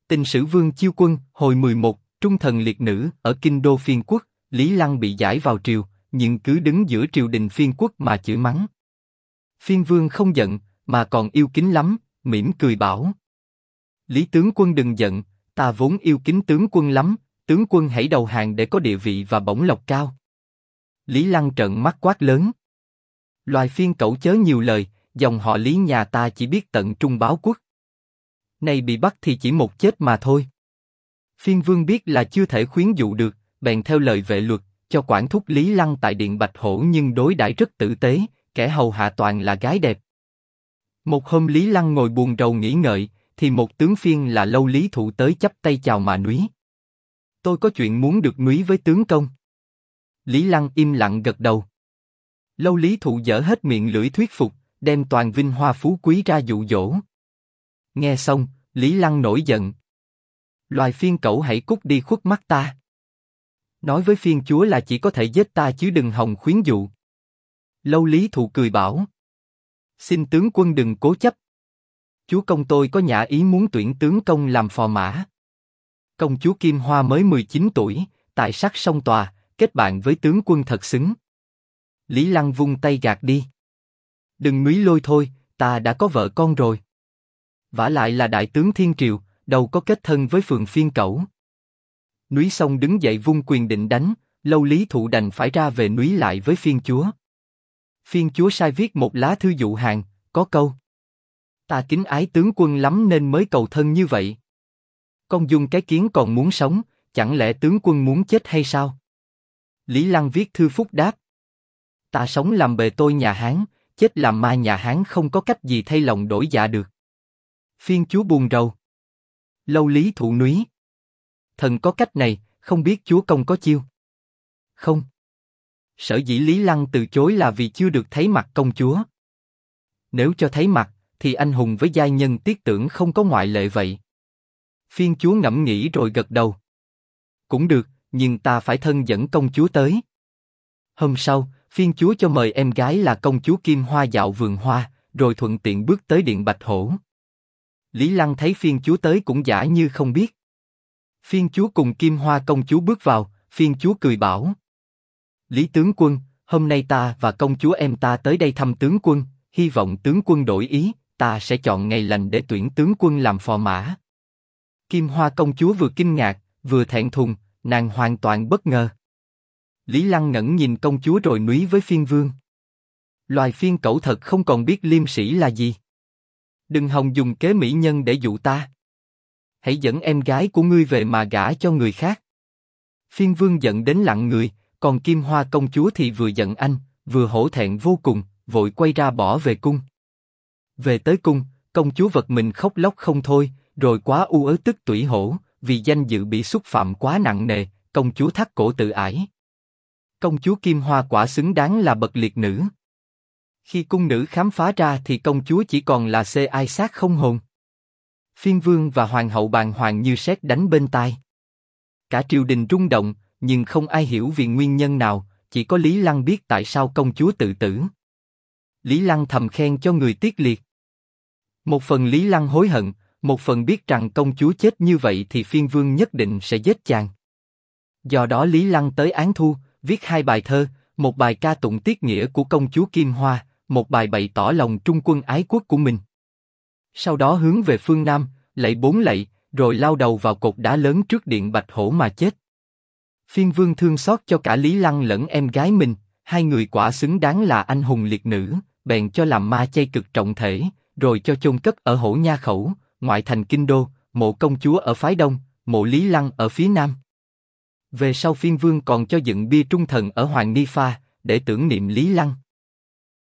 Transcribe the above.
Tình sử Vương Chiêu Quân, hồi 11, trung thần liệt nữ, ở kinh đô Phiên Quốc, Lý Lăng bị giải vào triều, nhưng cứ đứng giữa triều đình Phiên Quốc mà chửi mắng. Phiên Vương không giận, mà còn yêu kính lắm, mỉm cười bảo: Lý tướng quân đừng giận, ta vốn yêu kính tướng quân lắm, tướng quân hãy đầu hàng để có địa vị và bổng lộc cao. Lý Lăng trợn mắt quát lớn: Loài Phiên cẩu chớ nhiều lời, dòng họ Lý nhà ta chỉ biết tận trung báo quốc. Này bị bắt thì chỉ một chết mà thôi. Phiên Vương biết là chưa thể khuyến dụ được, bèn theo lời vệ luật, cho quản thúc Lý Lăng tại điện Bạch Hổ, nhưng đối đãi rất tử tế, kẻ hầu hạ toàn là gái đẹp. Một hôm Lý Lăng ngồi buồn rầu nghĩ ngợi, thì một tướng Phiên là Lâu Lý Thụ tới chắp tay chào mà núi: Tôi có chuyện muốn được núi với tướng công. Lý Lăng im lặng gật đầu. Lâu Lý Thụ dở hết miệng lưỡi thuyết phục, đem toàn vinh hoa phú quý ra dụ dỗ. Nghe xong, Lý Lăng nổi giận: Loài Phiên cẩu hãy cút đi khuất mắt ta. Nói với Phiên chúa là chỉ có thể giết ta chứ đừng hòng khuyến dụ. Lâu Lý Thụ cười bảo: Xin tướng quân đừng cố chấp. Chúa công tôi có nhã ý muốn tuyển tướng công làm phò mã. Công chúa Kim Hoa mới 19 tuổi, tài sắc song tòa, kết bạn với tướng quân thật xứng. Lý Lăng vung tay gạt đi: Đừng núi lôi thôi, ta đã có vợ con rồi. Vả lại là đại tướng thiên triều, đâu có kết thân với phường Phiên cẩu. Núi xong đứng dậy vung quyền định đánh, Lâu Lý Thụ đành phải ra về núi lại với Phiên chúa. Phiên chúa sai viết một lá thư dụ hàng, có câu: Ta kính ái tướng quân lắm nên mới cầu thân như vậy. Con dung cái kiến còn muốn sống, chẳng lẽ tướng quân muốn chết hay sao? Lý Lăng viết thư phúc đáp: Ta sống làm bề tôi nhà Hán, chết làm ma nhà Hán, không có cách gì thay lòng đổi dạ được. Phiên chúa buồn rầu. Lâu Lý Thụ núi: Thần có cách này, không biết chúa công có chiêu không? Sở dĩ Lý Lăng từ chối là vì chưa được thấy mặt công chúa. Nếu cho thấy mặt, thì anh hùng với giai nhân tiết tưởng không có ngoại lệ vậy. Phiên chúa ngẫm nghĩ rồi gật đầu: Cũng được, nhưng ta phải thân dẫn công chúa tới. Hôm sau, Phiên chúa cho mời em gái là công chúa Kim Hoa dạo vườn hoa, rồi thuận tiện bước tới điện Bạch Hổ. Lý Lăng thấy Phiên chúa tới cũng giả như không biết. Phiên chúa cùng Kim Hoa công chúa bước vào, Phiên chúa cười bảo: Lý tướng quân, hôm nay ta và công chúa em ta tới đây thăm tướng quân, hy vọng tướng quân đổi ý, ta sẽ chọn ngày lành để tuyển tướng quân làm phò mã. Kim Hoa công chúa vừa kinh ngạc, vừa thẹn thùng, nàng hoàn toàn bất ngờ. Lý Lăng ngẩng nhìn công chúa rồi núi với Phiên Vương: Loài Phiên cẩu thật không còn biết liêm sĩ là gì. Đừng hòng dùng kế mỹ nhân để dụ ta. Hãy dẫn em gái của ngươi về mà gả cho người khác. Phiên Vương giận đến lặng người, còn Kim Hoa công chúa thì vừa giận anh, vừa hổ thẹn vô cùng, vội quay ra bỏ về cung. Về tới cung, công chúa vật mình khóc lóc không thôi, rồi quá u ớ tức tủy hổ, vì danh dự bị xúc phạm quá nặng nề, công chúa thắt cổ tự ải. Công chúa Kim Hoa quả xứng đáng là bậc liệt nữ. Khi cung nữ khám phá ra thì công chúa chỉ còn là xê ai xác không hồn. Phiên Vương và Hoàng hậu bàng hoàng như sét đánh bên tai. Cả triều đình rung động, nhưng không ai hiểu vì nguyên nhân nào, chỉ có Lý Lăng biết tại sao công chúa tự tử. Lý Lăng thầm khen cho người tiết liệt. Một phần Lý Lăng hối hận, một phần biết rằng công chúa chết như vậy thì Phiên Vương nhất định sẽ giết chàng. Do đó Lý Lăng tới Án Thu, viết 2 bài thơ, một bài ca tụng tiết nghĩa của công chúa Kim Hoa, một bài bày tỏ lòng trung quân ái quốc của mình. Sau đó hướng về phương Nam, lạy 4 lạy, rồi lao đầu vào cột đá lớn trước điện Bạch Hổ mà chết. Phiên Vương thương xót cho cả Lý Lăng lẫn em gái mình, hai người quả xứng đáng là anh hùng liệt nữ, bèn cho làm ma chay cực trọng thể, rồi cho chôn cất ở Hổ Nha Khẩu, ngoại thành kinh đô, mộ công chúa ở phái đông, mộ Lý Lăng ở phía nam. Về sau Phiên Vương còn cho dựng bia trung thần ở Hoàng Ni Pha để tưởng niệm Lý Lăng.